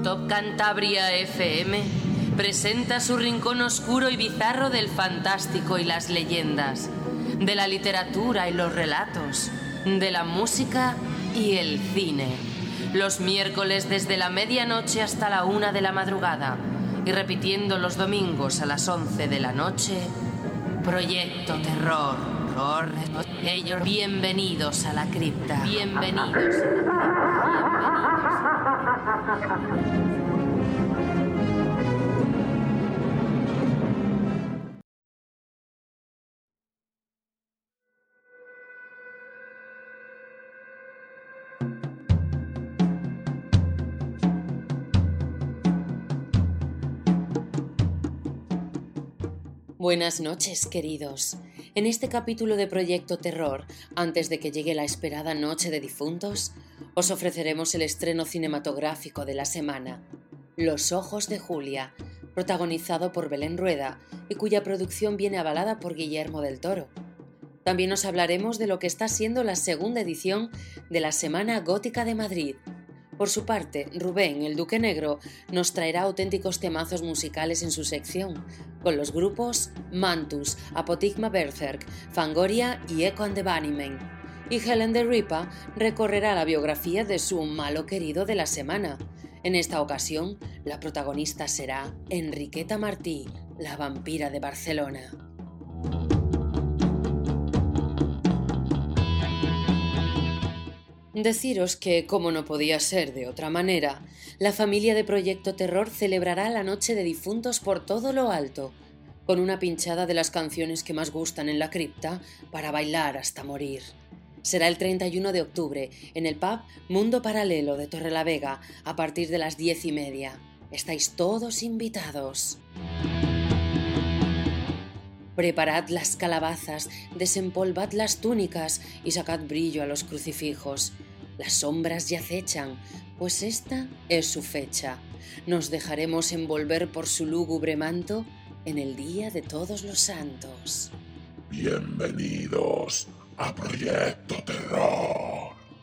Top Cantabria FM presenta su rincón oscuro y bizarro del fantástico y las leyendas, de la literatura y los relatos, de la música y el cine. Los miércoles desde la medianoche hasta la 1 de la madrugada y repitiendo los domingos a las 11 de la noche, Proyecto Terror. Bienvenidos a la cripta. Bienvenidos a la cripta. Buenas noches, queridos. En este capítulo de Proyecto Terror, antes de que llegue la esperada Noche de Difuntos, os ofreceremos el estreno cinematográfico de la semana, Los ojos de Julia, protagonizado por Belén Rueda y cuya producción viene avalada por Guillermo del Toro. También os hablaremos de lo que está siendo la segunda edición de la Semana Gótica de Madrid. Por su parte, Rubén, el Duque Negro, nos traerá auténticos temazos musicales en su sección, con los grupos Mantus, Apotigma Berserk, Fangoria y Echo and the Bunnymen. Y Helen de Ripa recorrerá la biografía de su malo querido de la semana. En esta ocasión, la protagonista será Enriqueta Martí, la vampira de Barcelona. Deciros que, como no podía ser de otra manera, la familia de Proyecto Terror celebrará la Noche de Difuntos por todo lo alto, con una pinchada de las canciones que más gustan en la cripta para bailar hasta morir. Será el 31 de octubre, en el pub Mundo Paralelo de Torrelavega, a partir de las 10:30. Estáis todos invitados. Preparad las calabazas, desempolvad las túnicas y sacad brillo a los crucifijos. Las sombras ya acechan, pues esta es su fecha. Nos dejaremos envolver por su lúgubre manto en el Día de Todos los Santos. Bienvenidos a Proyecto Terror.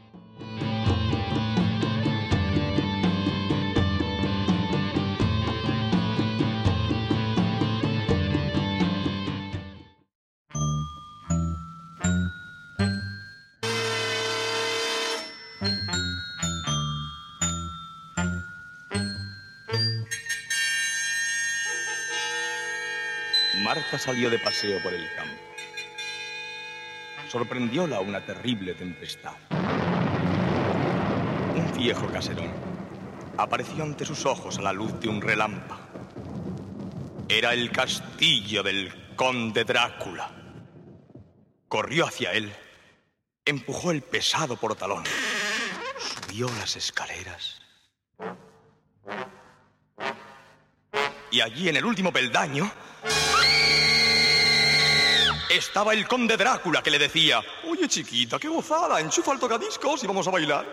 Marta salió de paseo por el campo. Sorprendióla una terrible tempestad. Un viejo caserón apareció ante sus ojos a la luz de un relámpago. Era el castillo del conde Drácula. Corrió hacia él, empujó el pesado portalón, subió las escaleras. Y allí, en el último peldaño, estaba el conde Drácula, que le decía: «Oye, chiquita, qué gozada, enchufa el tocadiscos y vamos a bailar».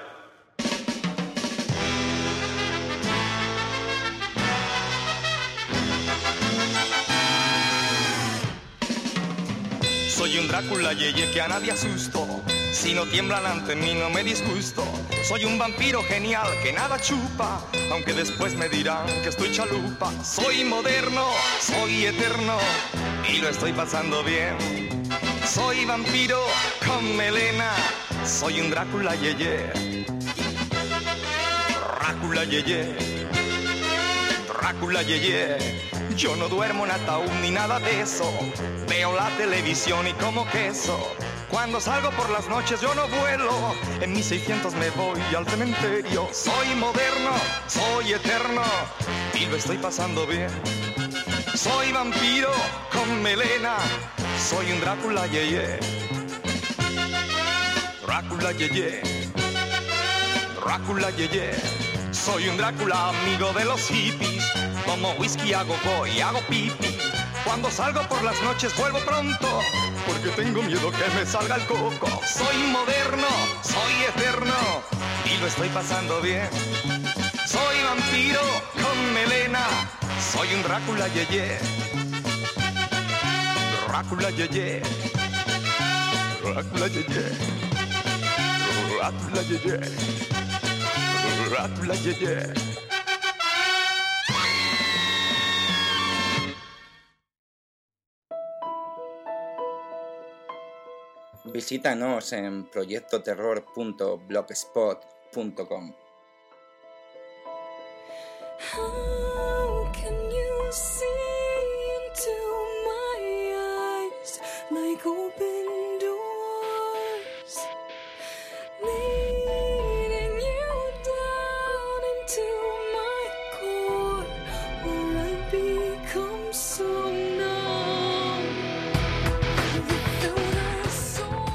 Soy un Drácula yeye que a nadie asusto. Si no tiemblan ante mí no me disgusto. Soy un vampiro genial que nada chupa, aunque después me dirán que estoy chalupa. Soy moderno, soy eterno y lo estoy pasando bien. Soy vampiro con melena, soy un Drácula yeye. Drácula yeye, Drácula yeye. Yo no duermo en ataúd ni nada de eso. Veo la televisión y como queso. Cuando salgo por las noches yo no vuelo. En mis 600 me voy al cementerio. Soy moderno, soy eterno y lo estoy pasando bien. Soy vampiro con melena, soy un Drácula yeye. Drácula yeye, Drácula yeye. Soy un Drácula amigo de los hippies. Tomo whisky, hago go y hago pipi. Cuando salgo por las noches vuelvo pronto, porque tengo miedo que me salga el coco. Soy moderno, soy eterno y lo estoy pasando bien. Soy vampiro con melena, soy un Drácula yeye. Drácula yeye, Drácula yeye, Drácula yeye, Drácula yeye, Visítanos en proyectoterror.blogspot.com. How can you see into my eyes like open doors, leading you down into my core, where I become so numb without a soul?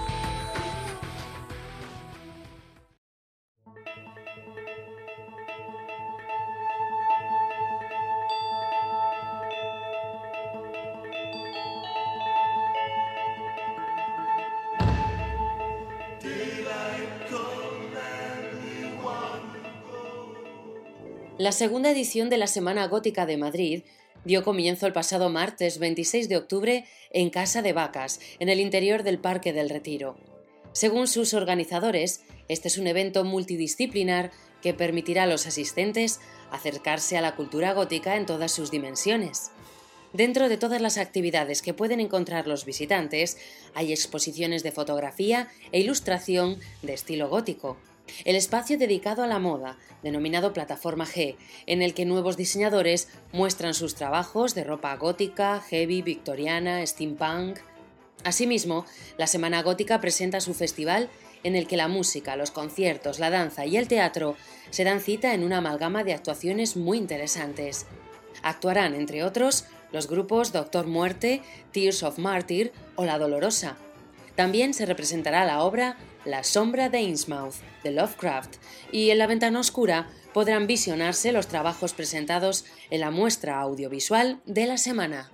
La segunda edición de la Semana Gótica de Madrid dio comienzo el pasado martes 26 de octubre en Casa de Vacas, en el interior del Parque del Retiro. Según sus organizadores, este es un evento multidisciplinar que permitirá a los asistentes acercarse a la cultura gótica en todas sus dimensiones. Dentro de todas las actividades que pueden encontrar los visitantes, hay exposiciones de fotografía e ilustración de estilo gótico. El espacio dedicado a la moda, denominado Plataforma G, en el que nuevos diseñadores muestran sus trabajos de ropa gótica, heavy, victoriana, steampunk. Asimismo, la Semana Gótica presenta su festival en el que la música, los conciertos, la danza y el teatro se dan cita en una amalgama de actuaciones muy interesantes. Actuarán, entre otros, los grupos Doctor Muerte, Tears of Martyr o La Dolorosa. También se representará la obra La sombra de Innsmouth, de Lovecraft, y en la ventana oscura podrán visionarse los trabajos presentados en la muestra audiovisual de la semana.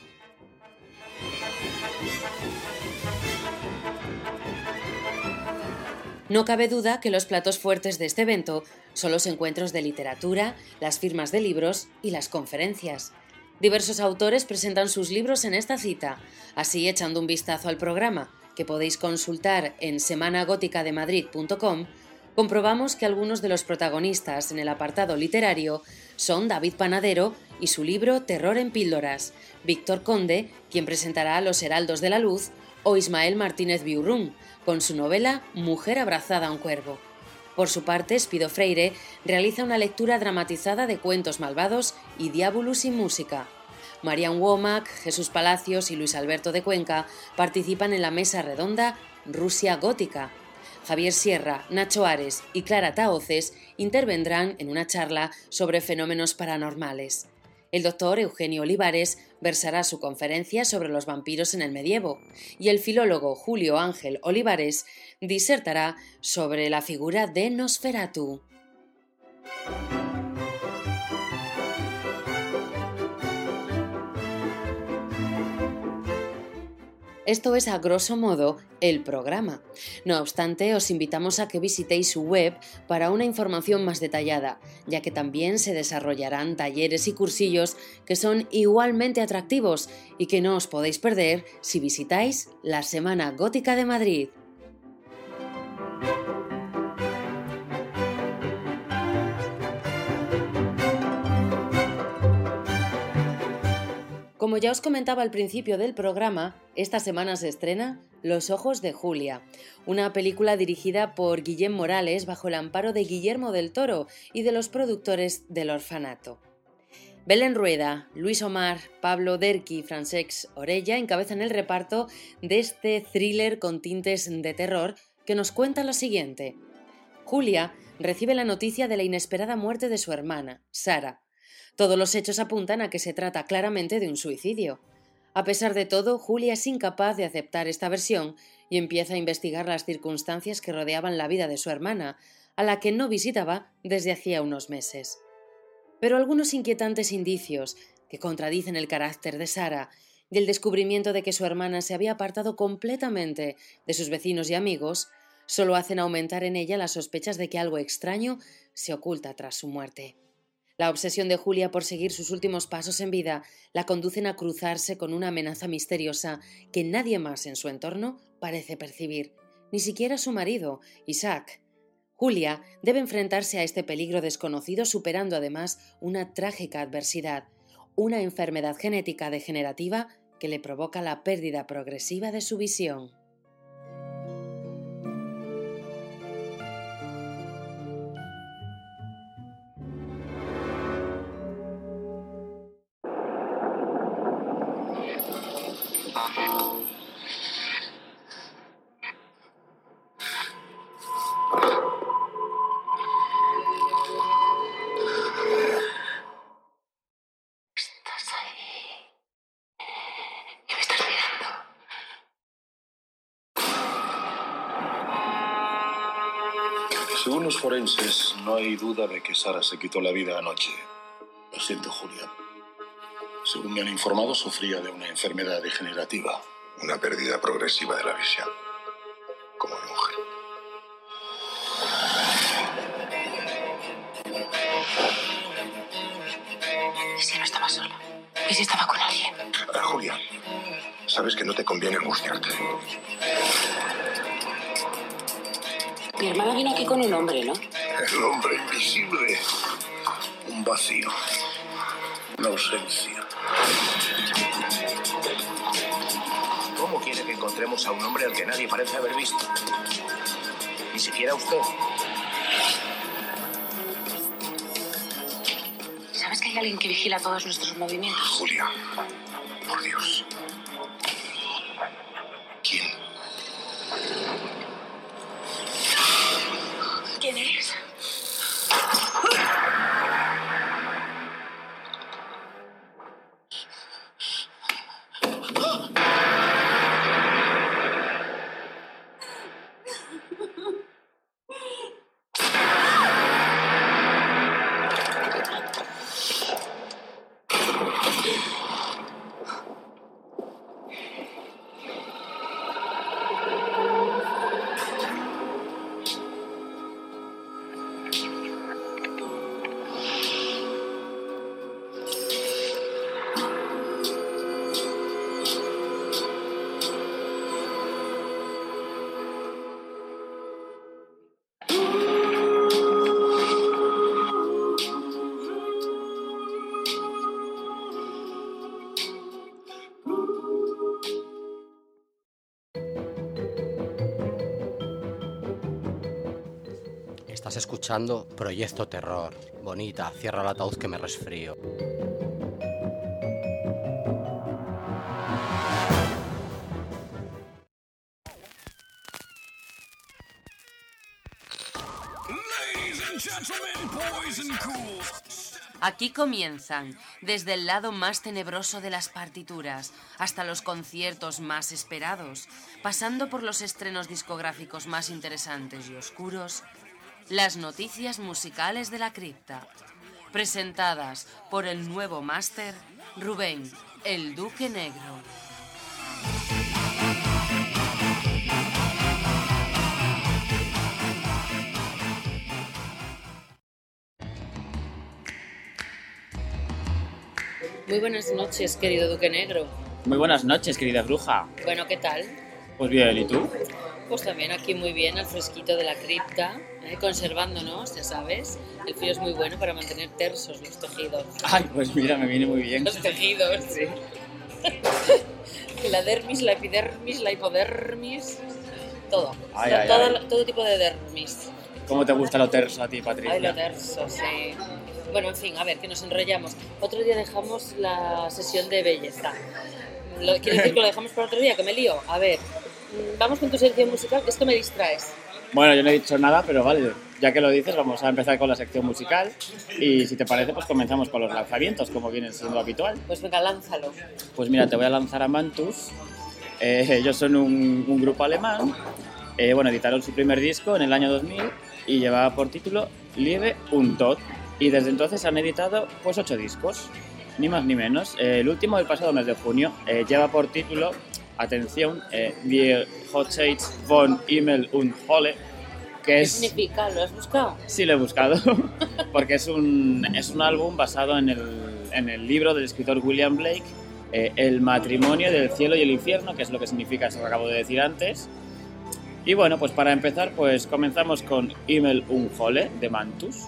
No cabe duda que los platos fuertes de este evento son los encuentros de literatura, las firmas de libros y las conferencias. Diversos autores presentan sus libros en esta cita, así echando un vistazo al programa, que podéis consultar en semanagóticademadrid.com, comprobamos que algunos de los protagonistas en el apartado literario son David Panadero y su libro Terror en píldoras, Víctor Conde, quien presentará Los Heraldos de la Luz, o Ismael Martínez Biurrún, con su novela Mujer abrazada a un cuervo. Por su parte, Espido Freire realiza una lectura dramatizada de Cuentos malvados y Diabolus y música. Marian Womack, Jesús Palacios y Luis Alberto de Cuenca participan en la mesa redonda Rusia Gótica. Javier Sierra, Nacho Ares y Clara Tahoces intervendrán en una charla sobre fenómenos paranormales. El doctor Eugenio Olivares versará su conferencia sobre los vampiros en el medievo y el filólogo Julio Ángel Olivares disertará sobre la figura de Nosferatu. Esto es, a grosso modo, el programa. No obstante, os invitamos a que visitéis su web para una información más detallada, ya que también se desarrollarán talleres y cursillos que son igualmente atractivos y que no os podéis perder si visitáis la Semana Gótica de Madrid. Como ya os comentaba al principio del programa, esta semana se estrena Los ojos de Julia, una película dirigida por Guillem Morales bajo el amparo de Guillermo del Toro y de los productores del Orfanato. Belén Rueda, Luis Omar, Pablo Derqui y Francesc Orella encabezan el reparto de este thriller con tintes de terror que nos cuenta lo siguiente. Julia recibe la noticia de la inesperada muerte de su hermana, Sara. Todos los hechos apuntan a que se trata claramente de un suicidio. A pesar de todo, Julia es incapaz de aceptar esta versión y empieza a investigar las circunstancias que rodeaban la vida de su hermana, a la que no visitaba desde hacía unos meses. Pero algunos inquietantes indicios que contradicen el carácter de Sara y el descubrimiento de que su hermana se había apartado completamente de sus vecinos y amigos solo hacen aumentar en ella las sospechas de que algo extraño se oculta tras su muerte. La obsesión de Julia por seguir sus últimos pasos en vida la conducen a cruzarse con una amenaza misteriosa que nadie más en su entorno parece percibir, ni siquiera su marido, Isaac. Julia debe enfrentarse a este peligro desconocido superando además una trágica adversidad, una enfermedad genética degenerativa que le provoca la pérdida progresiva de su visión. Según los forenses, no hay duda de que Sara se quitó la vida anoche. Lo siento, Julia. Según me han informado, sufría de una enfermedad degenerativa. Una pérdida progresiva de la visión. Como el ángel. ¿Y si no estaba sola? ¿Y si estaba con alguien? Julia, sabes que no te conviene angustiarte. Mi hermana vino aquí con un hombre, ¿no? El hombre invisible. Un vacío. Una ausencia. ¿Cómo quiere que encontremos a un hombre al que nadie parece haber visto? Ni siquiera usted. ¿Sabes que hay alguien que vigila todos nuestros movimientos? Julia, por Dios. ¿Quién? ¿Quién eres? Estás escuchando Proyecto Terror. Bonita, cierra el ataúd que me resfrío. Aquí comienzan, desde el lado más tenebroso de las partituras hasta los conciertos más esperados, pasando por los estrenos discográficos más interesantes y oscuros, las noticias musicales de la cripta, presentadas por el nuevo máster Rubén, el Duque Negro. Muy buenas noches, querido Duque Negro. Muy buenas noches, querida bruja. Bueno, ¿qué tal? Pues bien, ¿y tú? Pues también aquí muy bien, al fresquito de la cripta, conservándonos, ya sabes. El frío es muy bueno para mantener tersos los tejidos. Ay, pues mira, me viene muy bien. Los tejidos, sí. La dermis, la epidermis, la hipodermis, todo. Ay, Todo tipo de dermis. ¿Cómo te gusta lo terso a ti, Patricia? Ay, lo terso, sí. Bueno, en fin, a ver, que nos enrollamos. Otro día dejamos la sesión de belleza. ¿Quiere decir que lo dejamos para otro día? Que me lío. A ver, vamos con tu sección musical, que esto me distraes. Bueno, yo no he dicho nada, pero vale, ya que lo dices, vamos a empezar con la sección musical. Y si te parece, pues comenzamos con los lanzamientos, como viene siendo habitual. Pues venga, lánzalo. Pues mira, te voy a lanzar a Mantus. Ellos son un grupo alemán. Bueno, editaron su primer disco en el año 2000 y llevaba por título Liebe und Tod. Y desde entonces han editado pues 8 discos, ni más ni menos. El último del pasado mes de junio lleva por título, atención, Wir Hochzeit von Himmel und Hölle, que es... ¿Qué significa? ¿Lo has buscado? Sí, lo he buscado, porque es un álbum basado en el libro del escritor William Blake, El matrimonio del cielo y el infierno, que es lo que significa eso que acabo de decir antes. Y bueno, pues para empezar, pues comenzamos con Himmel und Hölle de Mantus.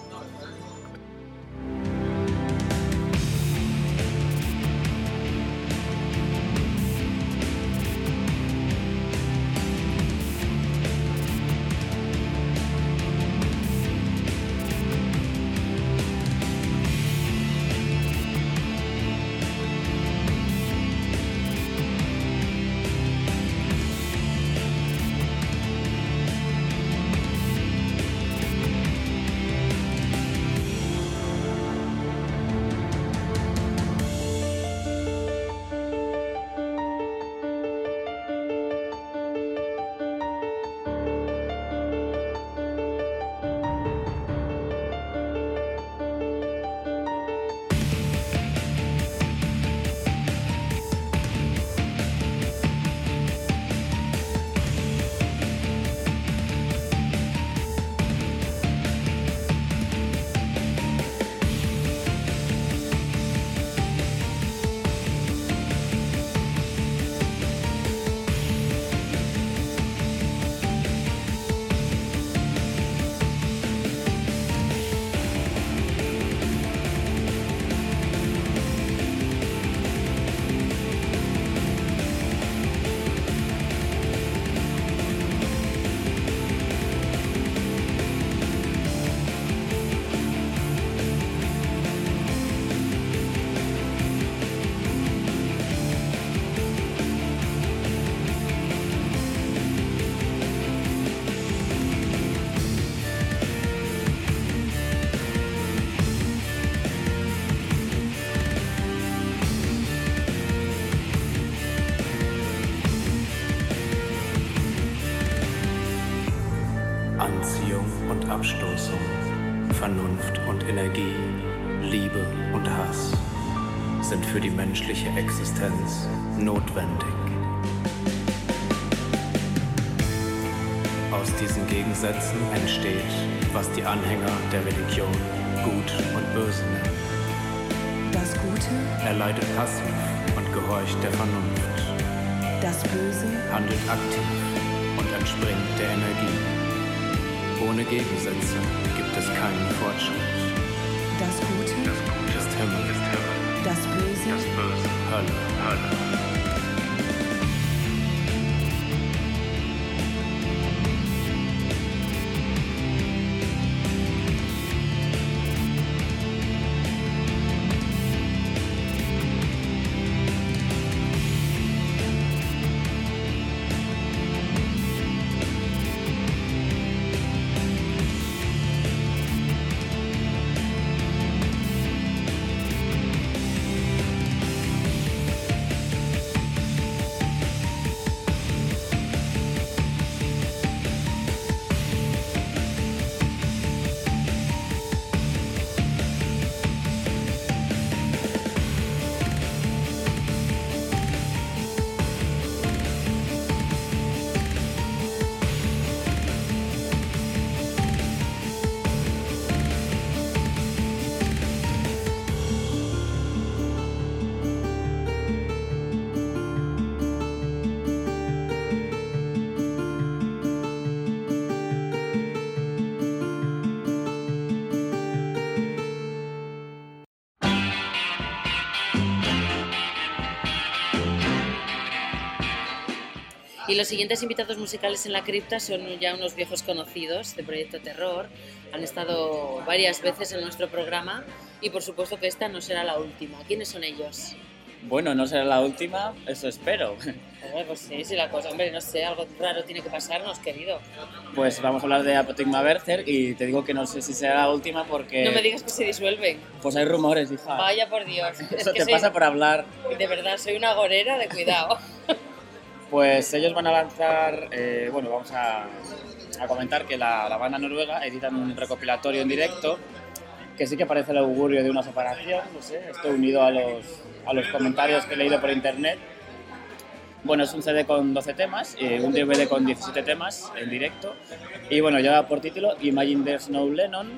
Anziehung und Abstoßung, Vernunft und Energie, Liebe und Hass sind für die menschliche Existenz notwendig. Aus diesen Gegensätzen entsteht, was die Anhänger der Religion Gut und Böse nennen. Das Gute erleidet passiv und gehorcht der Vernunft. Das Böse handelt aktiv und entspringt der Energie. Ohne Gegensätze gibt es keinen Fortschritt. Das Gute ist Himmel, das Böse Hölle. Y los siguientes invitados musicales en la cripta son ya unos viejos conocidos de Proyecto Terror. Han estado varias veces en nuestro programa y por supuesto que esta no será la última. ¿Quiénes son ellos? Bueno, no será la última, eso espero. Pues sí, la cosa, hombre, no sé, algo raro tiene que pasarnos, querido. Pues vamos a hablar de Apotigma Berserk y te digo que no sé si será la última porque... No me digas que se disuelven. Pues hay rumores, hija. Vaya por Dios. Eso te pasa por hablar. De verdad, soy una agorera de cuidado. Pues ellos van a lanzar, vamos a comentar que la banda noruega editan un recopilatorio en directo que sí que parece el augurio de una separación, no sé, esto unido a los comentarios que he leído por internet. Bueno, es un CD con 12 temas, un DVD con 17 temas en directo y bueno, lleva por título Imagine There's No Lennon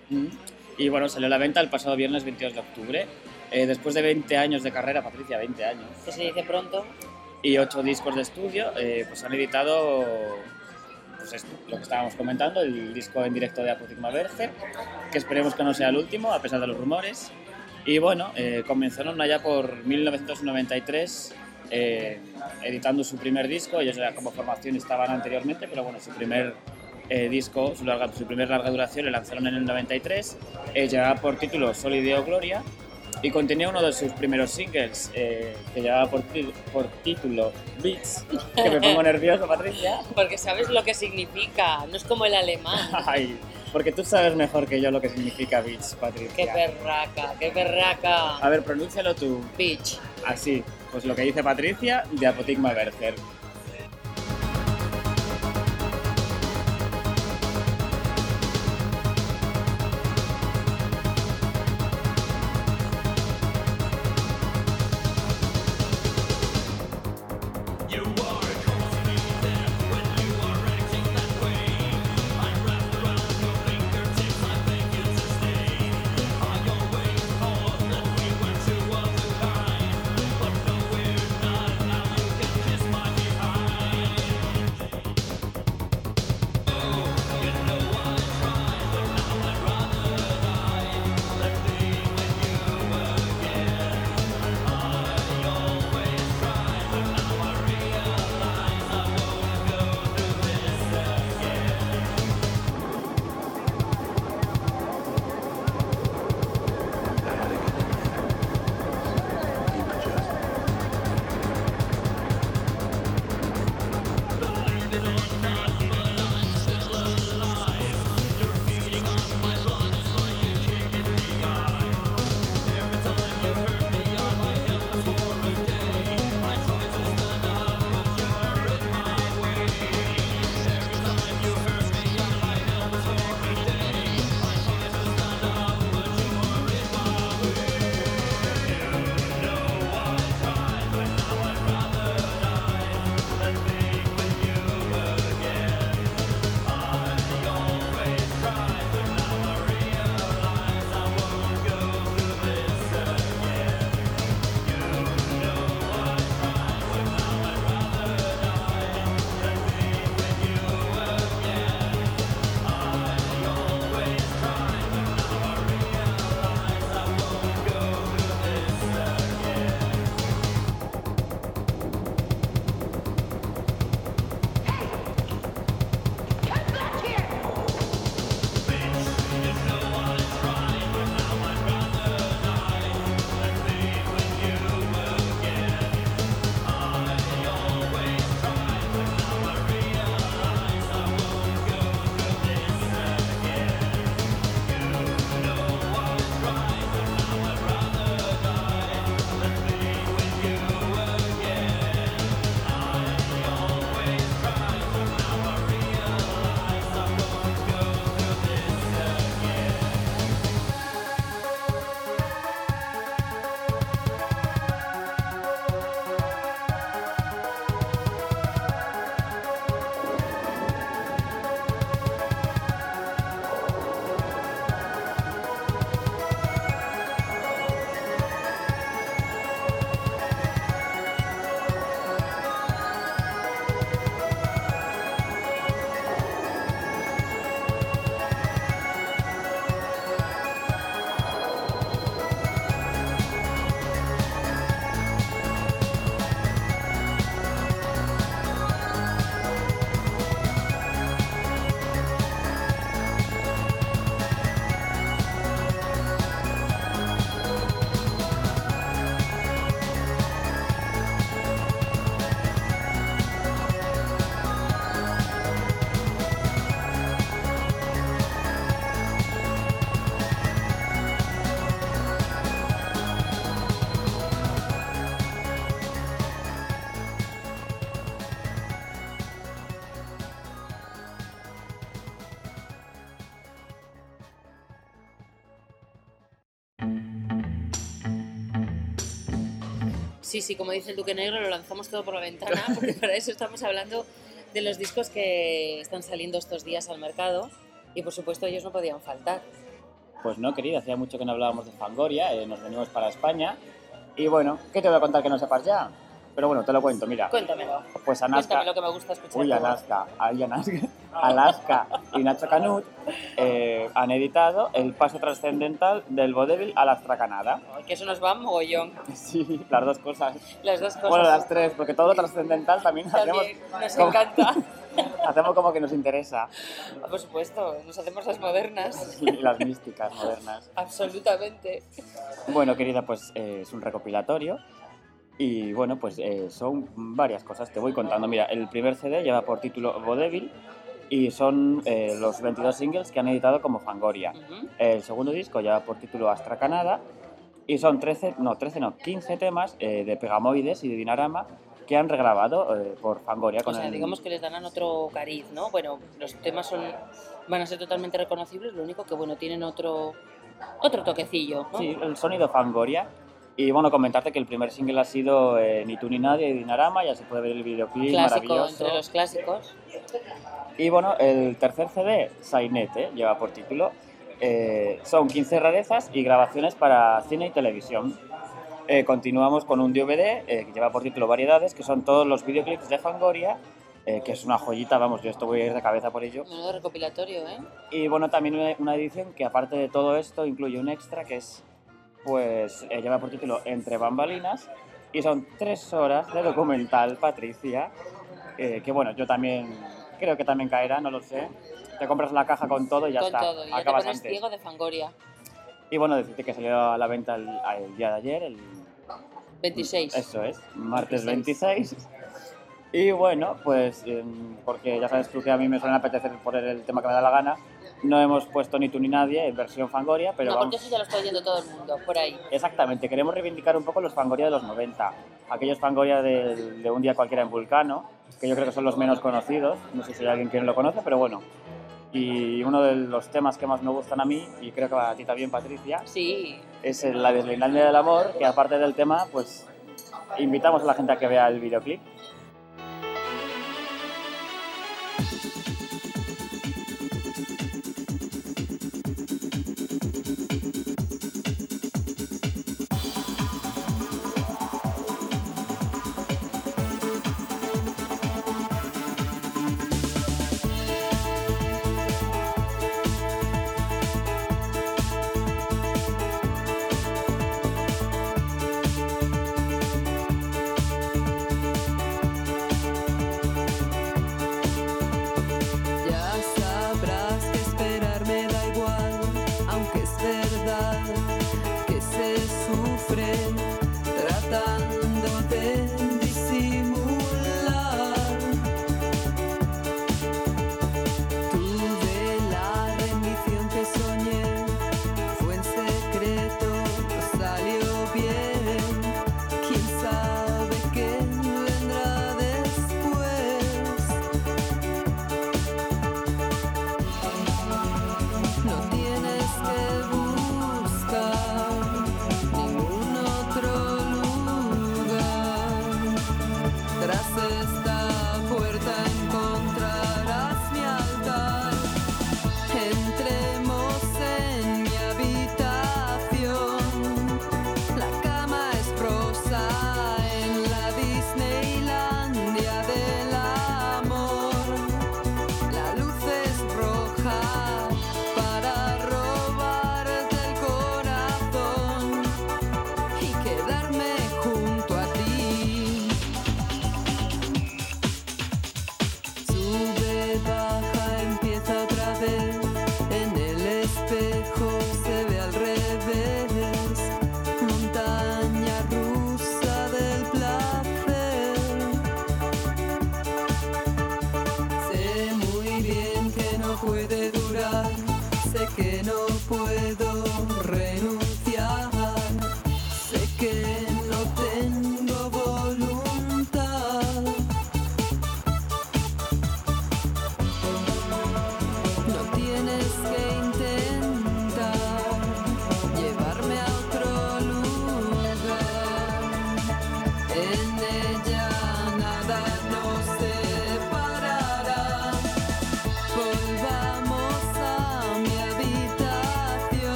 y bueno, salió a la venta el pasado viernes 22 de octubre. Después de 20 años de carrera, Patricia, 20 años. Que se dice pronto. Y 8 discos de estudio, pues han editado pues esto, lo que estábamos comentando, el disco en directo de Apotigma Berserk, que esperemos que no sea el último, a pesar de los rumores. Y bueno, comenzaron allá por 1993 editando su primer disco. Ellos ya como formación estaban anteriormente, pero bueno, su primer disco, su primer larga duración, le lanzaron en el 93. Llevaba por título Solideo Gloria. Y contenía uno de sus primeros singles que llevaba por título Beats, que me pongo nervioso, Patricia. Porque sabes lo que significa, no es como el alemán. Ay, porque tú sabes mejor que yo lo que significa Beats, Patricia. ¡Qué berraca, qué berraca! A ver, pronúncialo tú. Beach. Así, pues lo que dice Patricia de Apotigma Berserk. Sí, como dice el Duque Negro, lo lanzamos todo por la ventana, porque para eso estamos hablando de los discos que están saliendo estos días al mercado y por supuesto ellos no podían faltar. Pues no, querida, hacía mucho que no hablábamos de Fangoria, nos venimos para España y bueno, ¿qué te voy a contar que no sepas ya? Pero bueno, te lo cuento, mira. Cuéntamelo. Pues Anaska, Cuéntame lo que me gusta escuchar. Uy, Alaska y Nacho Canut han editado el paso trascendental del vodevil a la astracanada. Ay, que eso nos va mogollón. Sí, las dos cosas. Las dos cosas. Bueno, las tres, porque todo lo trascendental también nos encanta. Hacemos como que nos interesa. Por supuesto, nos hacemos las modernas. Y las místicas modernas. Absolutamente. Bueno, querida, pues es un recopilatorio. Y bueno, pues son varias cosas, te voy contando. Mira, el primer CD lleva por título Vodevil y son los 22 singles que han editado como Fangoria. El segundo disco lleva por título Astracanada y son 15 temas de Pegamoides y de Dinarama que han regrabado por Fangoria. O sea, digamos que les darán otro cariz, ¿no? Bueno, los temas van a ser totalmente reconocibles, lo único que, bueno, tienen otro toquecillo, ¿no? Sí, el sonido Fangoria. Y bueno, comentarte que el primer single ha sido Ni tú ni nadie de Dinarama, ya se puede ver el videoclip clásico, maravilloso. entre los clásicos. Y bueno, el tercer CD, Sainete, lleva por título, son 15 rarezas y grabaciones para cine y televisión. Continuamos con un DVD que lleva por título Variedades, que son todos los videoclips de Fangoria, que es una joyita, vamos, yo esto voy a ir de cabeza por ello. Menudo recopilatorio, ¿eh? Y bueno, también una edición que aparte de todo esto incluye un extra que es, pues, lleva por título Entre bambalinas y son 3 horas de documental, Patricia, que bueno, yo también creo que también caerá, no lo sé. Te compras la caja con todo y ya está. Con todo, y ya acabas te pones antes. ciego de Fangoria. Y bueno, decirte que salió a la venta el día de ayer, el 26. Eso es, martes 26. Y bueno, pues porque ya sabes tú que a mí me suele apetecer poner el tema que me da la gana, no hemos puesto Ni tú ni nadie en versión Fangoria, pero no, vamos... porque eso ya lo está oyendo todo el mundo, por ahí. Exactamente, queremos reivindicar un poco los Fangoria de los 90, aquellos Fangoria de un día cualquiera en Vulcano, que yo creo que son los menos conocidos, no sé si hay alguien que no lo conoce, pero bueno. Y uno de los temas que más me gustan a mí, y creo que a ti también, Patricia, sí, es la de Islandia del Amor, que aparte del tema, pues invitamos a la gente a que vea el videoclip.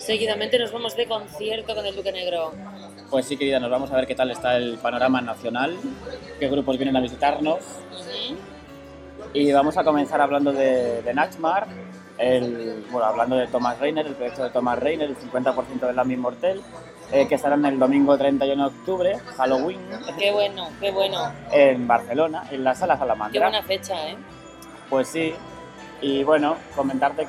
Seguidamente nos vamos de concierto con el Duque Negro. Pues sí, querida, nos vamos a ver qué tal está el panorama nacional, qué grupos vienen a visitarnos. Y vamos a comenzar hablando de Nightmare, hablando de Thomas Reiner, el proyecto de Thomas Reiner, el 50% del Lambing Mortel, que estarán el domingo 31 de octubre, Halloween. Qué bueno, qué bueno. En Barcelona, en la Sala Salamandra. Qué buena fecha, ¿eh? Pues sí. Y bueno, comentarte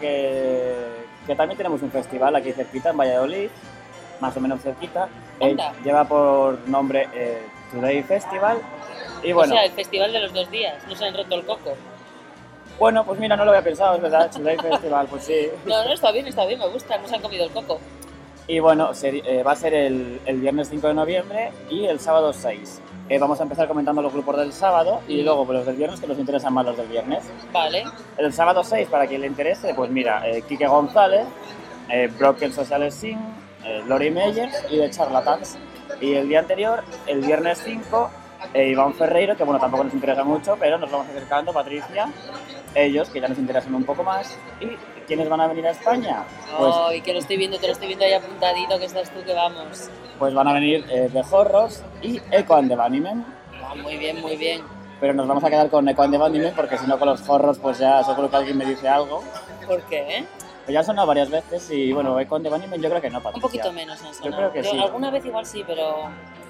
que también tenemos un festival aquí cerquita, en Valladolid, más o menos cerquita. Lleva por nombre Today Festival. Y bueno, o sea, el festival de los 2 días, no se han roto el coco. Bueno, pues mira, no lo había pensado, es verdad, Today Festival, pues sí. No, está bien, me gusta, no se han comido el coco. Y bueno, va a ser el viernes 5 de noviembre y el sábado 6. Vamos a empezar comentando los grupos del sábado y luego pues, los del viernes, que nos interesan más los del viernes. Vale. El sábado 6, para quien le interese, pues mira, Quique González, Broken Social Scene, Lori Meyers y The Charlatans. Y el día anterior, el viernes 5, Iván Ferreiro, que bueno, tampoco nos interesa mucho, pero nos vamos acercando, Patricia, ellos, que ya nos interesan un poco más. ¿Y quiénes van a venir a España? Pues, ay, que te lo estoy viendo ahí apuntadito, que estás tú, que vamos. Pues van a venir The Horrors y Echo and the Bunnymen. Muy bien, muy bien. Pero nos vamos a quedar con Echo and the Bunnymen, porque si no con los Horrors pues ya seguro que alguien me dice algo. ¿Por qué? Pues ya han sonado varias veces y bueno, Echo and the Bunnymen yo creo que no, Patricia. Un poquito menos han sonado. Yo creo que sí. Alguna vez igual sí, pero...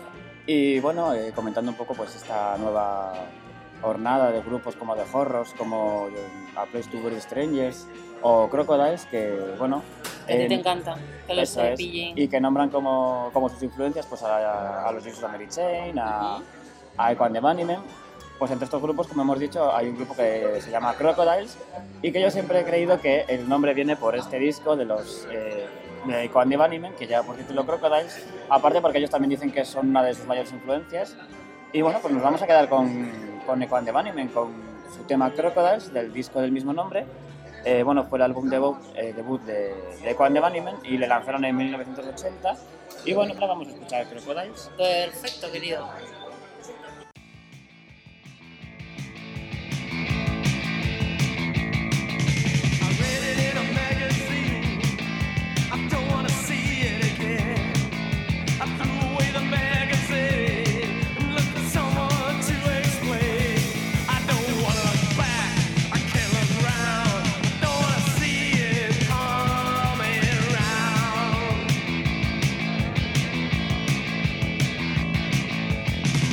Y bueno, comentando un poco pues esta nueva jornada de grupos como The Horrors, como A Place to Bury Strangers o Crocodiles, que bueno... Que a ti te encanta, que los pillen. Y que nombran como sus influencias pues a los Jigsaw Mary Chain, a Echo and the Bunnymen. Pues entre estos grupos, como hemos dicho, hay un grupo que se llama Crocodiles y que yo siempre he creído que el nombre viene por este disco de los... de Echo and the Bunnymen, que lleva por título Crocodiles, aparte porque ellos también dicen que son una de sus mayores influencias. Y bueno, pues nos vamos a quedar con Echo and the Bunnymen, con su tema Crocodiles, del disco del mismo nombre. Bueno, fue el álbum debut de Echo and the Bunnymen y le lanzaron en 1980. Y bueno, ahora vamos a escuchar Crocodiles. Perfecto, querido. Coming around.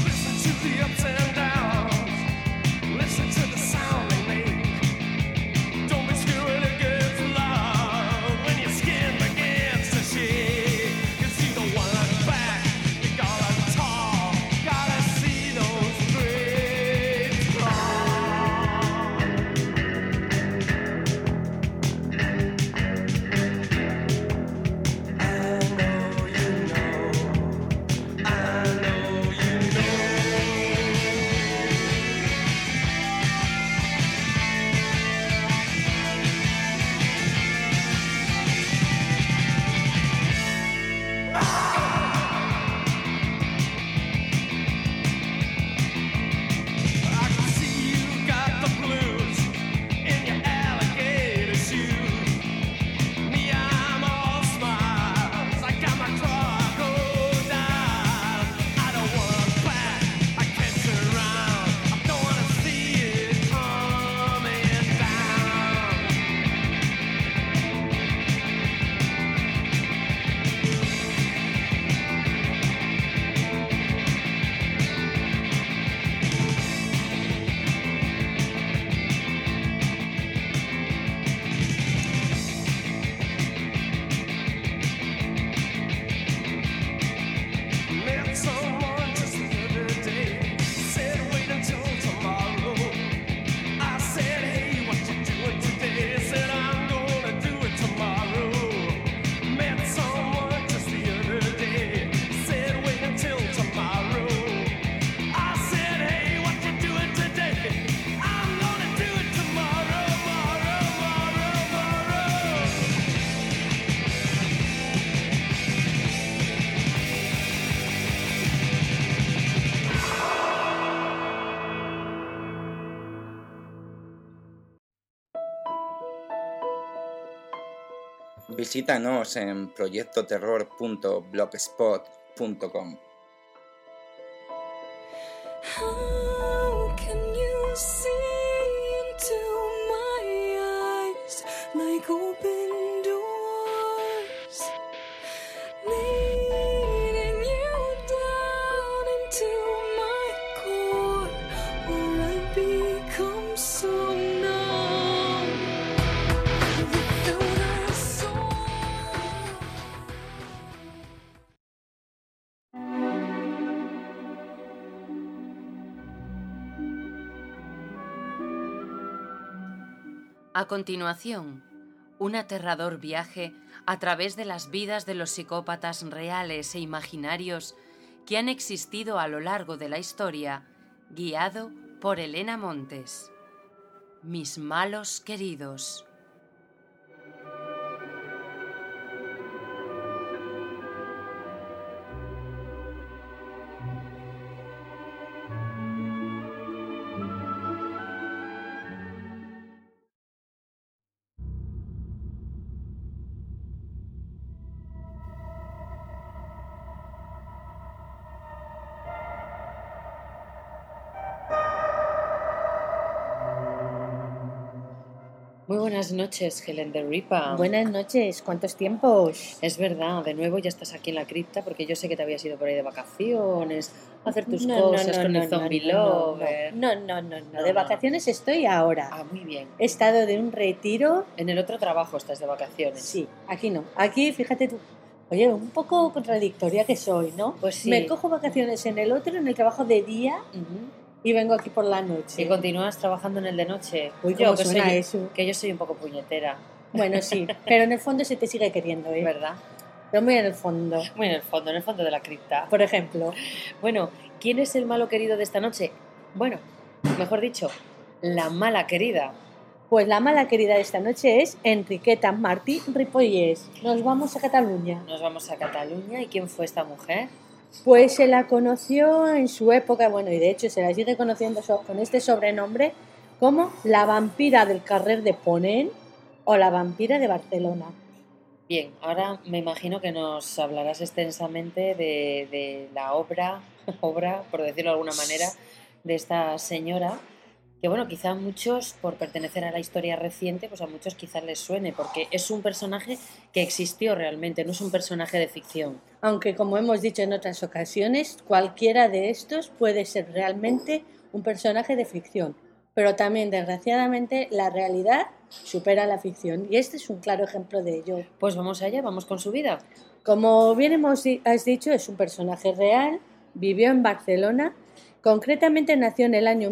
Visítanos en proyectoterror.blogspot.com. How can you see into my eyes like open doors, leading you down into my core, where I become so numb without a soul? A continuación, un aterrador viaje a través de las vidas de los psicópatas reales e imaginarios que han existido a lo largo de la historia, guiado por Elena Montes. Mis malos queridos. Muy buenas noches, Helen de Ripa. Buenas noches, ¿cuántos tiempos? Es verdad, de nuevo ya estás aquí en la cripta porque yo sé que te habías ido por ahí de vacaciones, a hacer tus cosas con el zombie lover. No, de vacaciones estoy ahora. Ah, muy bien. He estado de un retiro. En el otro trabajo estás de vacaciones. Sí, aquí no. Aquí, fíjate tú. Oye, un poco contradictoria que soy, ¿no? Pues sí. Me cojo vacaciones en el otro, en el trabajo de día, y vengo aquí por la noche. ¿Y continúas trabajando en el de noche? Uy, ¿cómo que suena soy, eso? Que yo soy un poco puñetera. Bueno, sí, pero en el fondo se te sigue queriendo, ¿eh? ¿Verdad? Pero muy en el fondo. Muy en el fondo de la cripta. Por ejemplo. Bueno, ¿quién es el malo querido de esta noche? Bueno, mejor dicho, la mala querida. Pues la mala querida de esta noche es Enriqueta Martí Ripollès. Nos vamos a Cataluña. Nos vamos a Cataluña. ¿Y quién fue esta mujer? Pues se la conoció en su época, bueno, y de hecho se la sigue conociendo con este sobrenombre como la vampira del carrer de Ponent o la vampira de Barcelona. Bien, ahora me imagino que nos hablarás extensamente de la obra, por decirlo de alguna manera, de esta señora, que bueno, quizá a muchos, por pertenecer a la historia reciente, pues a muchos quizás les suene, porque es un personaje que existió realmente, no es un personaje de ficción. Aunque, como hemos dicho en otras ocasiones, cualquiera de estos puede ser realmente un personaje de ficción, pero también, desgraciadamente, la realidad supera la ficción, y este es un claro ejemplo de ello. Pues vamos allá, vamos con su vida. Como bien has dicho, es un personaje real, vivió en Barcelona. Concretamente nació en el año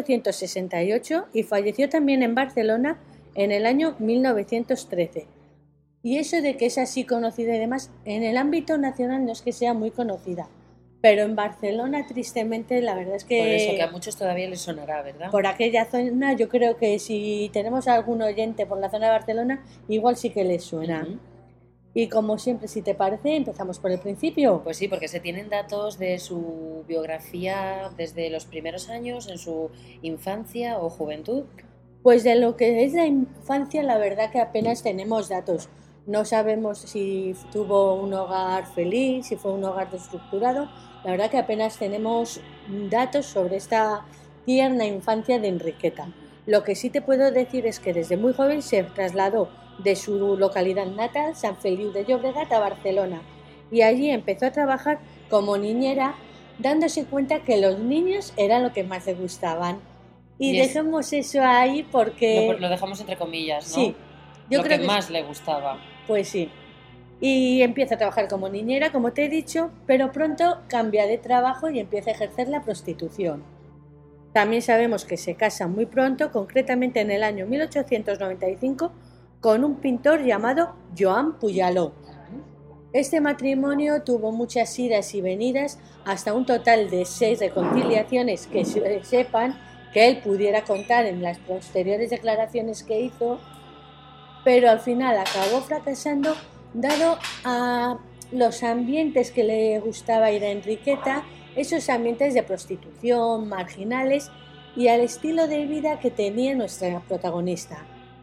1868 y falleció también en Barcelona en el año 1913. Y eso de que es así conocida y demás, en el ámbito nacional no es que sea muy conocida, pero en Barcelona, tristemente, la verdad es que... Por eso que a muchos todavía les sonará, ¿verdad? Por aquella zona, yo creo que si tenemos algún oyente por la zona de Barcelona, igual sí que les suena. Y como siempre, si te parece, empezamos por el principio. Pues sí, porque se tienen datos de su biografía desde los primeros años, en su infancia o juventud. Pues de lo que es la infancia, la verdad que apenas tenemos datos. No sabemos si tuvo un hogar feliz, si fue un hogar desestructurado. La verdad que apenas tenemos datos sobre esta tierna infancia de Enriqueta. Lo que sí te puedo decir es que desde muy joven se trasladó de su localidad natal, Sant Feliu de Llobregat, a Barcelona, y allí empezó a trabajar como niñera, dándose cuenta que los niños eran lo que más le gustaban. Y dejemos eso ahí porque... Lo dejamos entre comillas, ¿no? Sí. Yo lo creo que más le gustaba. Pues sí. Y empieza a trabajar como niñera, como te he dicho, pero pronto cambia de trabajo y empieza a ejercer la prostitución. También sabemos que se casa muy pronto, concretamente en el año 1895, con un pintor llamado Joan Puyaló. Este matrimonio tuvo muchas idas y venidas, hasta un total de 6 reconciliaciones que sepan que él pudiera contar en las posteriores declaraciones que hizo, pero al final acabó fracasando dado a los ambientes que le gustaba ir a Enriqueta, esos ambientes de prostitución, marginales, y al estilo de vida que tenía nuestra protagonista.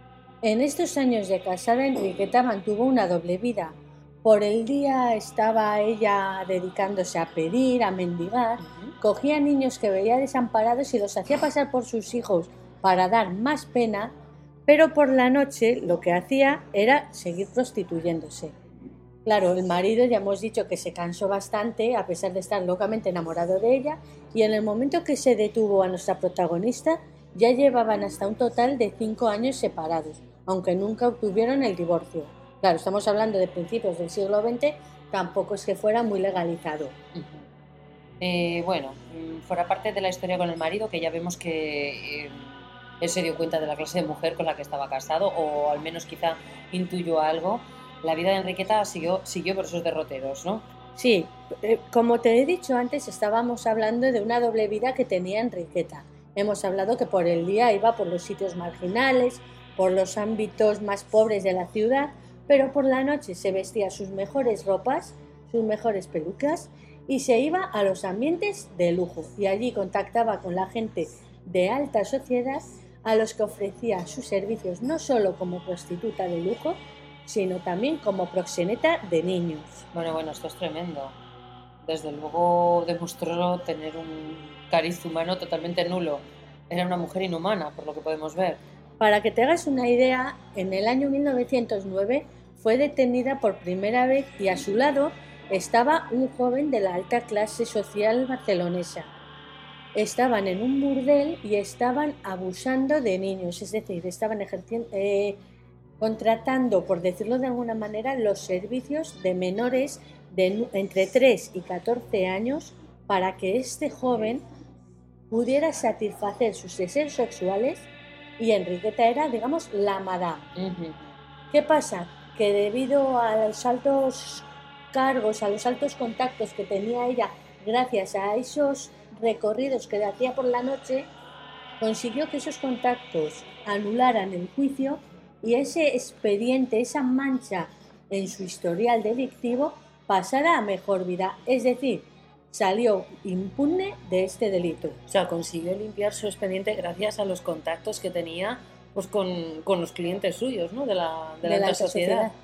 En estos años de casada, Enriqueta mantuvo una doble vida. Por el día estaba ella dedicándose a pedir, a mendigar, cogía niños que veía desamparados y los hacía pasar por sus hijos para dar más pena, pero por la noche lo que hacía era seguir prostituyéndose. Claro, el marido ya hemos dicho que se cansó bastante a pesar de estar locamente enamorado de ella, y en el momento que se detuvo a nuestra protagonista ya llevaban hasta un total de 5 años separados, aunque nunca obtuvieron el divorcio. Claro, estamos hablando de principios del siglo XX, tampoco es que fuera muy legalizado. Bueno, fuera parte de la historia con el marido, que ya vemos que él se dio cuenta de la clase de mujer con la que estaba casado, o al menos quizá intuyó algo, la vida de Enriqueta siguió por esos derroteros, ¿no? Sí, como te he dicho antes, estábamos hablando de una doble vida que tenía Enriqueta. Hemos hablado que por el día iba por los sitios marginales, por los ámbitos más pobres de la ciudad, pero por la noche se vestía sus mejores ropas, sus mejores pelucas y se iba a los ambientes de lujo, y allí contactaba con la gente de alta sociedad a los que ofrecía sus servicios no solo como prostituta de lujo, sino también como proxeneta de niños. Bueno, esto es tremendo. Desde luego demostró tener un cariz humano totalmente nulo. Era una mujer inhumana, por lo que podemos ver. Para que te hagas una idea, en el año 1909 fue detenida por primera vez y a su lado estaba un joven de la alta clase social barcelonesa. Estaban en un burdel y estaban abusando de niños, es decir, estaban contratando, por decirlo de alguna manera, los servicios de menores de entre 3 y 14 años para que este joven pudiera satisfacer sus deseos sexuales, y Enriqueta era, digamos, la madame. ¿Qué pasa? Que debido a los altos cargos, a los altos contactos que tenía ella, gracias a esos recorridos que le hacía por la noche, consiguió que esos contactos anularan el juicio y ese expediente, esa mancha en su historial delictivo, pasara a mejor vida. Es decir, salió impune de este delito. O sea, consiguió limpiar su expediente gracias a los contactos que tenía, pues, con los clientes suyos, ¿no? de la alta sociedad.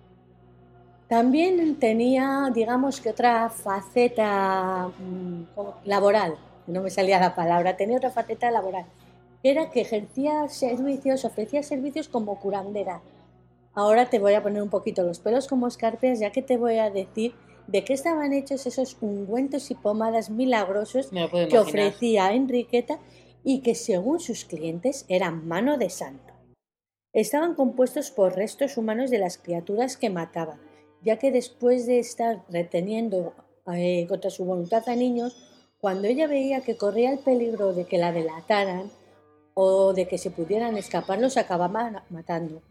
También tenía, digamos que otra faceta laboral, no me salía la palabra, tenía otra faceta laboral, que era que ejercía servicios, ofrecía servicios como curandera. Ahora te voy a poner un poquito los pelos como escarpias, ya que te voy a decir de qué estaban hechos esos ungüentos y pomadas milagrosos que ofrecía Enriqueta y que según sus clientes eran mano de santo. Estaban compuestos por restos humanos de las criaturas que mataba, ya que después de estar reteniendo contra su voluntad a niños, cuando ella veía que corría el peligro de que la delataran o de que se pudieran escapar, los acababa matando.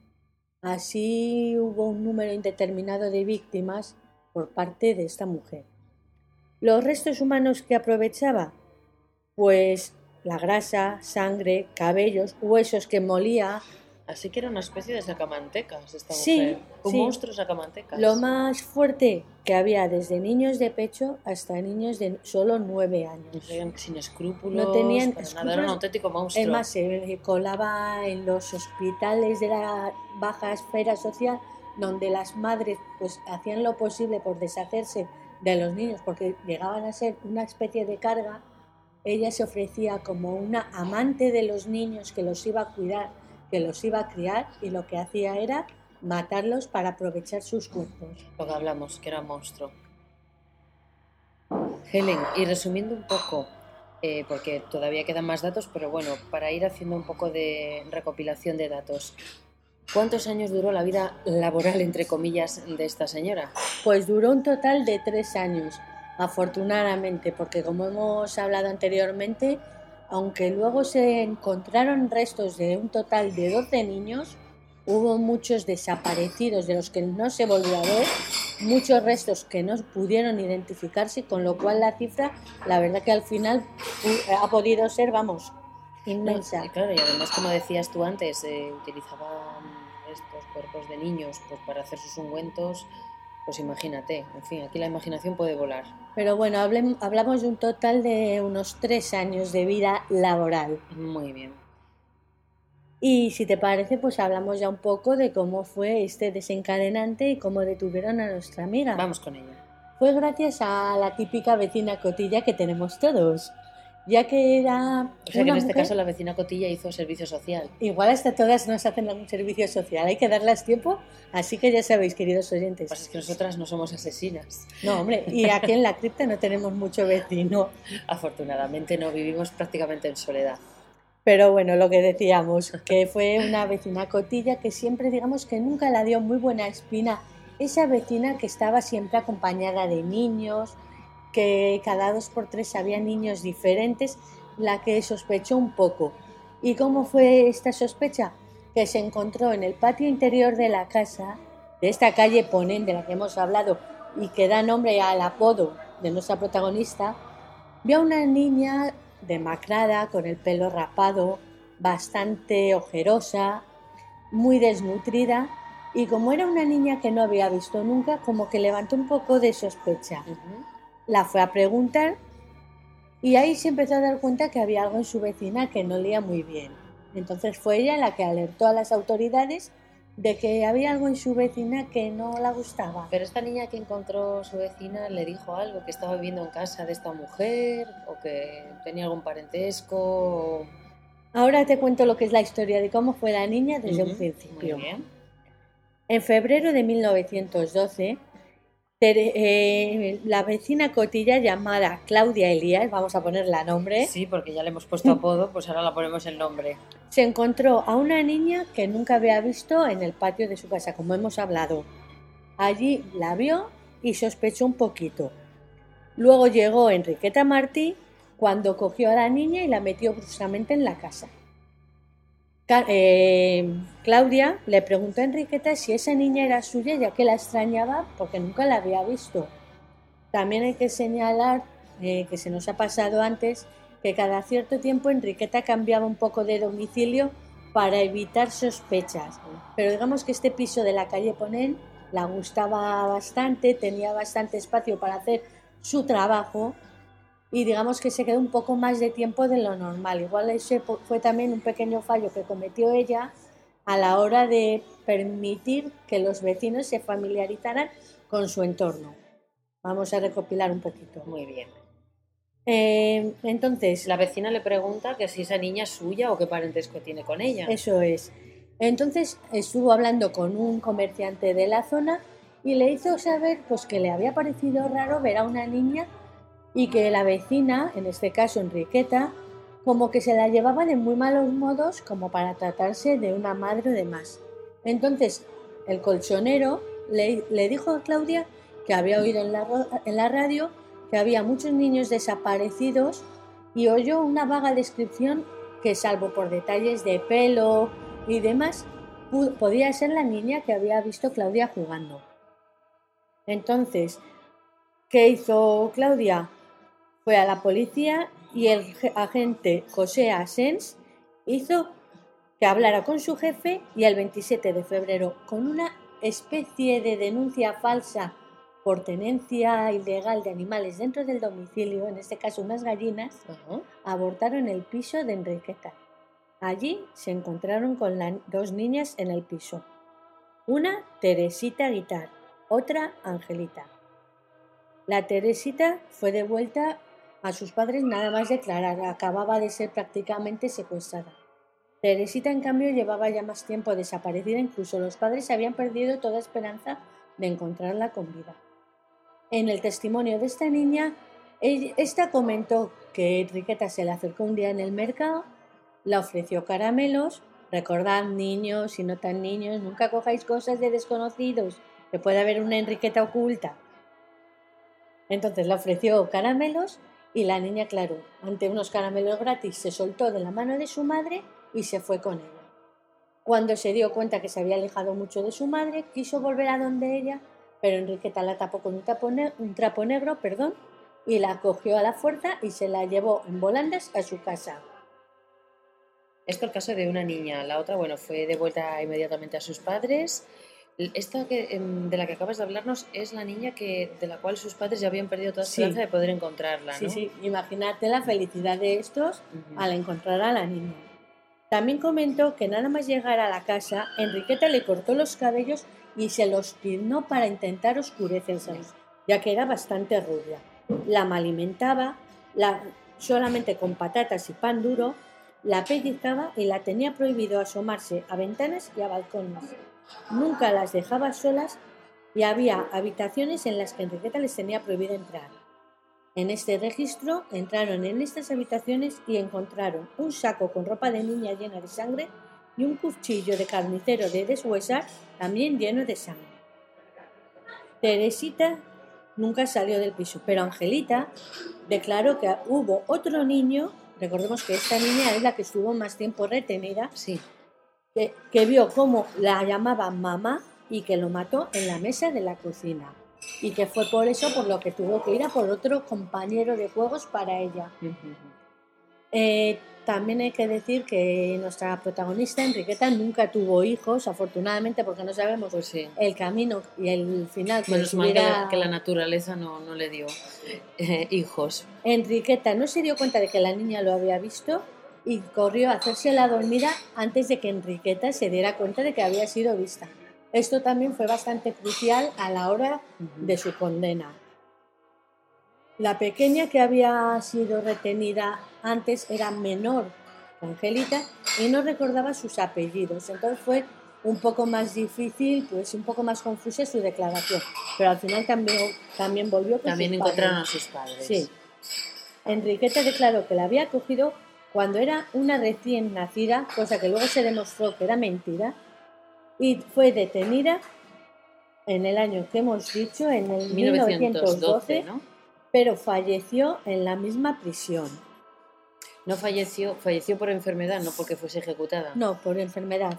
Así hubo un número indeterminado de víctimas por parte de esta mujer. ¿Los restos humanos que aprovechaba? Pues la grasa, sangre, cabellos, huesos que molía. Así que era una especie de sacamantecas esta mujer. Un monstruo sacamantecas. Lo más fuerte, que había desde niños de pecho hasta niños de solo 9 años. Sin escrúpulos, no tenían para escrúpulos, nada, era un auténtico monstruo. Es más, se colaba en los hospitales de la baja esfera social, donde las madres pues hacían lo posible por deshacerse de los niños, porque llegaban a ser una especie de carga. Ella se ofrecía como una amante de los niños que los iba a cuidar, que los iba a criar, y lo que hacía era matarlos para aprovechar sus cuerpos. Lo que hablamos, que era monstruo. Helen, y resumiendo un poco, porque todavía quedan más datos, pero bueno, para ir haciendo un poco de recopilación de datos, ¿cuántos años duró la vida laboral, entre comillas, de esta señora? Pues duró un total de 3 años, afortunadamente, porque como hemos hablado anteriormente, aunque luego se encontraron restos de un total de 12 niños, hubo muchos desaparecidos de los que no se volvió a ver, muchos restos que no pudieron identificarse, con lo cual la cifra, la verdad que al final ha podido ser, vamos, inmensa. No, claro, y además, como decías tú antes, utilizaban estos cuerpos de niños pues para hacer sus ungüentos. Pues imagínate, en fin, aquí la imaginación puede volar. Pero bueno, hablamos de un total de unos 3 años de vida laboral. Muy bien. Y si te parece, pues hablamos ya un poco de cómo fue este desencadenante y cómo detuvieron a nuestra amiga. Vamos con ello. Fue gracias a la típica vecina cotilla que tenemos todos, ya que era O sea que una en este mujer- caso la vecina Cotilla hizo servicio social. Igual hasta todas nos hacen algún servicio social, hay que darles tiempo, así que ya sabéis, queridos oyentes. Pues es que nosotras no somos asesinas. No, hombre, y aquí en la cripta no tenemos mucho vecino. Afortunadamente no, vivimos prácticamente en soledad. Pero bueno, lo que decíamos, que fue una vecina cotilla que siempre, digamos, que nunca la dio muy buena espina. Esa vecina que estaba siempre acompañada de niños, que cada 2 por 3 había niños diferentes, la que sospechó un poco. ¿Y cómo fue esta sospecha? Que se encontró en el patio interior de la casa, de esta calle Ponent de la que hemos hablado y que da nombre al apodo de nuestra protagonista, vio a una niña demacrada, con el pelo rapado, bastante ojerosa, muy desnutrida, y como era una niña que no había visto nunca, como que levantó un poco de sospecha. La fue a preguntar y ahí se empezó a dar cuenta que había algo en su vecina que no olía muy bien. Entonces fue ella la que alertó a las autoridades de que había algo en su vecina que no la gustaba. Pero esta niña que encontró su vecina le dijo algo, que estaba viviendo en casa de esta mujer o que tenía algún parentesco. O... Ahora te cuento lo que es la historia de cómo fue la niña desde un principio. Muy bien. En febrero de 1912, la vecina cotilla llamada Claudia Elías, vamos a ponerle nombre, Sí, porque ya le hemos puesto apodo, pues ahora la ponemos el nombre. se encontró a una niña que nunca había visto en el patio de su casa, como hemos hablado. Allí la vio y sospechó un poquito. Luego llegó Enriqueta Martí cuando cogió a la niña y la metió bruscamente en la casa. Claudia le preguntó a Enriqueta si esa niña era suya, ya que la extrañaba porque nunca la había visto. También hay que señalar, que se nos ha pasado antes, que cada cierto tiempo Enriqueta cambiaba un poco de domicilio para evitar sospechas. Pero digamos que este piso de la calle Ponent la gustaba bastante, tenía bastante espacio para hacer su trabajo y digamos que se quedó un poco más de tiempo de lo normal. Igual ese fue también un pequeño fallo que cometió ella a la hora de permitir que los vecinos se familiarizaran con su entorno. Vamos a recopilar un poquito. Muy bien. Entonces, La vecina le pregunta que si esa niña es suya o qué parentesco tiene con ella. eso es. Entonces estuvo hablando con un comerciante de la zona y le hizo saber pues, que le había parecido raro ver a una niña y que la vecina, en este caso Enriqueta, como que se la llevaba de muy malos modos como para tratarse de una madre de más. Entonces el colchonero le dijo a Claudia que había oído en la radio que había muchos niños desaparecidos y oyó una vaga descripción que, salvo por detalles de pelo y demás, podía ser la niña que había visto Claudia jugando. Entonces, ¿qué hizo Claudia? Fue a la policía y el agente José Asens hizo que hablara con su jefe y el 27 de febrero, con una especie de denuncia falsa por tenencia ilegal de animales dentro del domicilio, en este caso unas gallinas, abortaron el piso de Enriqueta. Allí se encontraron con dos niñas en el piso. Una, Teresita Guitar, otra, Angelita. La Teresita fue devuelta a sus padres nada más declarar, acababa de ser prácticamente secuestrada. Teresita, en cambio, llevaba ya más tiempo desaparecida, incluso los padres habían perdido toda esperanza de encontrarla con vida. En el testimonio de esta niña, esta comentó que Enriqueta se le acercó un día en el mercado, la ofreció caramelos. Recordad, niños y no tan niños, nunca cojáis cosas de desconocidos, que puede haber una Enriqueta oculta. Entonces le ofreció caramelos y la niña, claro, ante unos caramelos gratis, se soltó de la mano de su madre y se fue con ella. Cuando se dio cuenta que se había alejado mucho de su madre, quiso volver a donde ella, pero Enriqueta la tapó con un trapo negro, y la cogió a la fuerza y se la llevó en volandas a su casa. Esto es el caso de una niña. La otra, bueno, fue devuelta inmediatamente a sus padres. Esta de la que acabas de hablarnos es la niña de la cual sus padres ya habían perdido toda esperanza de poder encontrarla, ¿no? Sí, imagínate la felicidad de estos al encontrar a la niña. También comentó que nada más llegar a la casa, Enriqueta le cortó los cabellos y se los peinó para intentar oscurecerlos, ya que era bastante rubia. La alimentaba solamente con patatas y pan duro, la pellizcaba y la tenía prohibido asomarse a ventanas y a balcones. Nunca las dejaba solas y había habitaciones en las que Enriqueta les tenía prohibido entrar. En este registro entraron en estas habitaciones y encontraron un saco con ropa de niña llena de sangre y un cuchillo de carnicero de deshuesar también lleno de sangre. Teresita nunca salió del piso, pero Angelita declaró que hubo otro niño, recordemos que esta niña es la que estuvo más tiempo retenida, sí, que vio cómo la llamaban mamá y que lo mató en la mesa de la cocina. Y que fue por eso por lo que tuvo que ir a por otro compañero de juegos para ella. También hay que decir que nuestra protagonista, Enriqueta, nunca tuvo hijos, afortunadamente, porque no sabemos el camino y el final. Menos mal que la naturaleza no le dio hijos. Enriqueta no se dio cuenta de que la niña lo había visto y corrió a hacerse la dormida antes de que Enriqueta se diera cuenta de que había sido vista. Esto también fue bastante crucial a la hora de su condena. La pequeña que había sido retenida antes era menor que Angelita y no recordaba sus apellidos. Entonces fue un poco más difícil, pues un poco más confusa su declaración. Pero al final también volvió con También sus encontraron padres. a sus padres. Sí. Enriqueta declaró que la había cogido cuando era una recién nacida, cosa que luego se demostró que era mentira, y fue detenida en el año que hemos dicho, en el 1912, ¿no? Pero falleció en la misma prisión. No falleció por enfermedad, no porque fuese ejecutada. No, por enfermedad.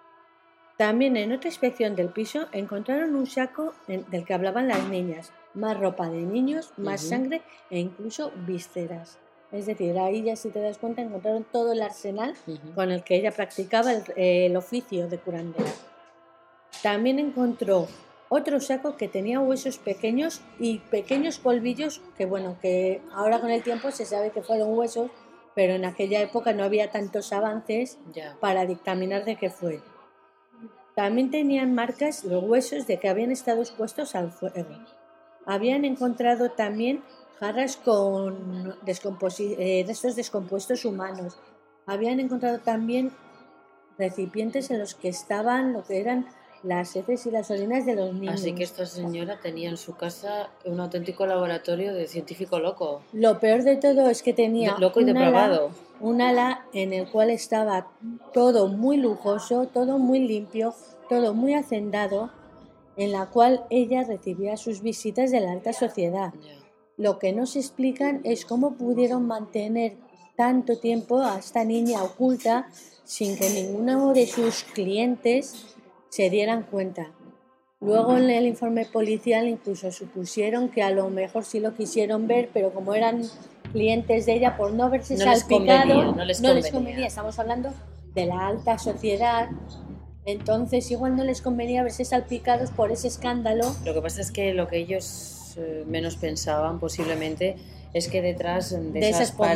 También en otra inspección del piso encontraron un saco del que hablaban las niñas, más ropa de niños, más sangre e incluso vísceras. Es decir, ahí ya si te das cuenta encontraron todo el arsenal con el que ella practicaba el oficio de curandera. También encontró otro saco que tenía huesos pequeños y pequeños polvillos que ahora con el tiempo se sabe que fueron huesos, pero en aquella época no había tantos avances para dictaminar de qué fue. También tenían marcas los huesos de que habían estado expuestos al fuego. Habían encontrado también jarras con restos descompuestos humanos. Habían encontrado también recipientes en los que estaban lo que eran las heces y las orinas de los niños. Así que esta señora tenía en su casa un auténtico laboratorio de científico loco. Lo peor de todo es que tenía loco y depravado. Un ala en el cual estaba todo muy lujoso, todo muy limpio, todo muy hacendado, en la cual ella recibía sus visitas de la alta sociedad. Lo que no se explican es cómo pudieron mantener tanto tiempo a esta niña oculta sin que ninguno de sus clientes se dieran cuenta. Luego en el informe policial incluso supusieron que a lo mejor sí lo quisieron ver, pero como eran clientes de ella, por no haberse salpicado, no les convenía. Estamos hablando de la alta sociedad, entonces igual no les convenía verse salpicados por ese escándalo. Lo que pasa es que lo que ellos menos pensaban posiblemente es que detrás de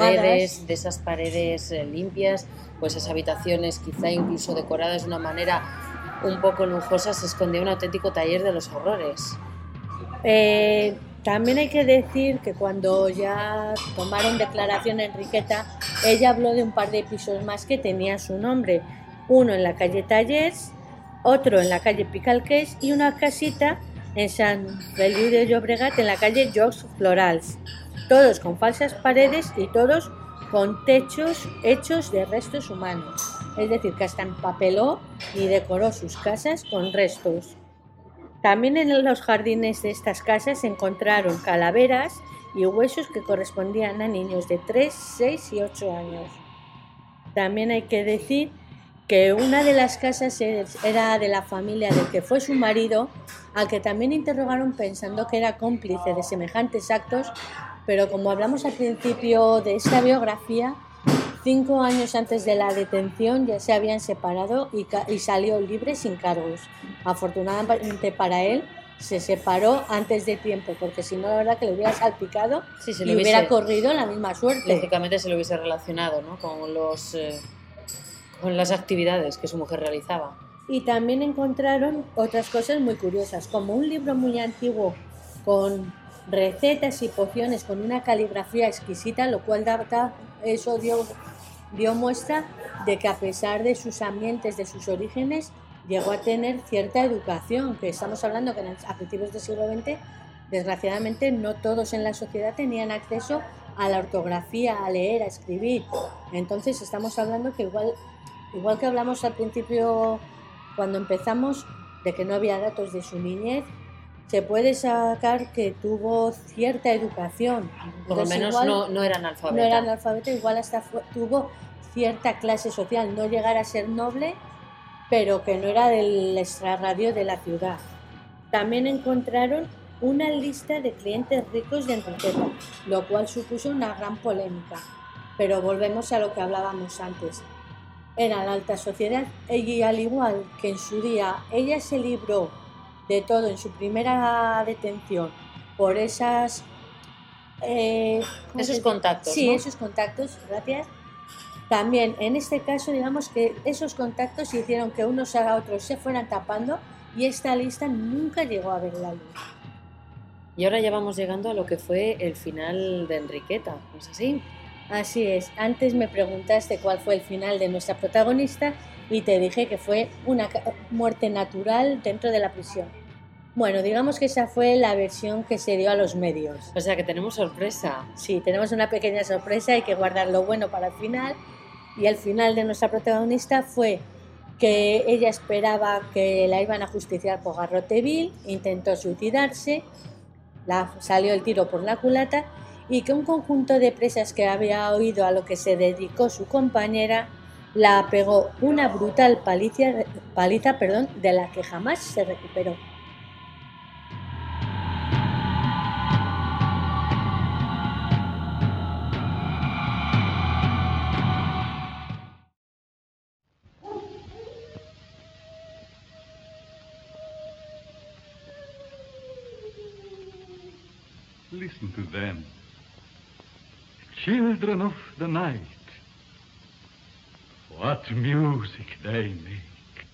esas paredes limpias, pues esas habitaciones quizá incluso decoradas de una manera un poco lujosa, se escondía un auténtico taller de los horrores. También hay que decir que cuando ya tomaron declaración Enriqueta, ella habló de un par de pisos más que tenían su nombre. Uno en la calle Tallers, otro en la calle Picalqués y una casita en San Feliu de Llobregat en la calle Jocs Florals. Todos con falsas paredes y todos con techos hechos de restos humanos. Es decir, que hasta empapeló y decoró sus casas con restos. También en los jardines de estas casas se encontraron calaveras y huesos que correspondían a niños de 3, 6 y 8 años. También hay que decir que una de las casas era de la familia del que fue su marido, al que también interrogaron pensando que era cómplice de semejantes actos, pero como hablamos al principio de esta biografía, 5 años antes de la detención ya se habían separado y salió libre sin cargos. Afortunadamente para él se separó antes de tiempo, porque si no, la verdad que le hubiera salpicado y hubiera corrido la misma suerte. Lógicamente se lo hubiese relacionado, ¿no? con con las actividades que su mujer realizaba. Y también encontraron otras cosas muy curiosas, como un libro muy antiguo con recetas y pociones con una caligrafía exquisita, lo cual eso dio muestra de que a pesar de sus ambientes, de sus orígenes, llegó a tener cierta educación, que estamos hablando que a principios del siglo XX, desgraciadamente, no todos en la sociedad tenían acceso a la ortografía, a leer, a escribir. Entonces estamos hablando que igual que hablamos al principio, cuando empezamos, de que no había datos de su niñez, se puede sacar que tuvo cierta educación. Por lo menos no era analfabeta. No era analfabeta, igual hasta tuvo cierta clase social, no llegar a ser noble, pero que no era del extrarradio de la ciudad. También encontraron una lista de clientes ricos de Enriqueta, lo cual supuso una gran polémica. Pero volvemos a lo que hablábamos antes. Era la alta sociedad y al igual que en su día ella se libró de todo en su primera detención por esos contactos. Sí, ¿no? esos contactos, gracias. También en este caso, digamos que esos contactos hicieron que unos a otros se fueran tapando y esta lista nunca llegó a ver la luz. Y ahora ya vamos llegando a lo que fue el final de Enriqueta, ¿no es así? Así es. Antes me preguntaste cuál fue el final de nuestra protagonista y te dije que fue una muerte natural dentro de la prisión. Bueno, digamos que esa fue la versión que se dio a los medios. O sea que tenemos sorpresa. Sí, tenemos una pequeña sorpresa, hay que guardar lo bueno para el final. Y el final de nuestra protagonista fue que ella esperaba que la iban a justiciar por garrote vil, intentó suicidarse, salió el tiro por la culata y que un conjunto de presas que había oído a lo que se dedicó su compañera la pegó una brutal paliza, de la que jamás se recuperó. Listen to them, children of the night. What music they make.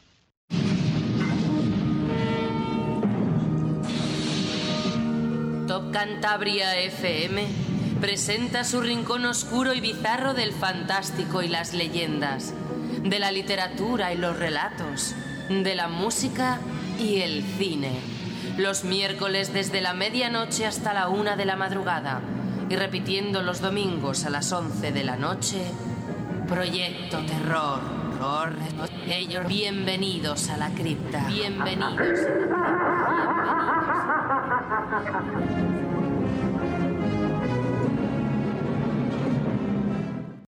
Top Cantabria FM presenta su rincón oscuro y bizarro del fantástico y las leyendas, de la literatura y los relatos, de la música y el cine. Los miércoles desde la medianoche hasta la 1 de la madrugada y repitiendo los domingos a las 11 de la noche, Proyecto Terror. Bienvenidos a la cripta. Bienvenidos a la cripta. Bienvenidos.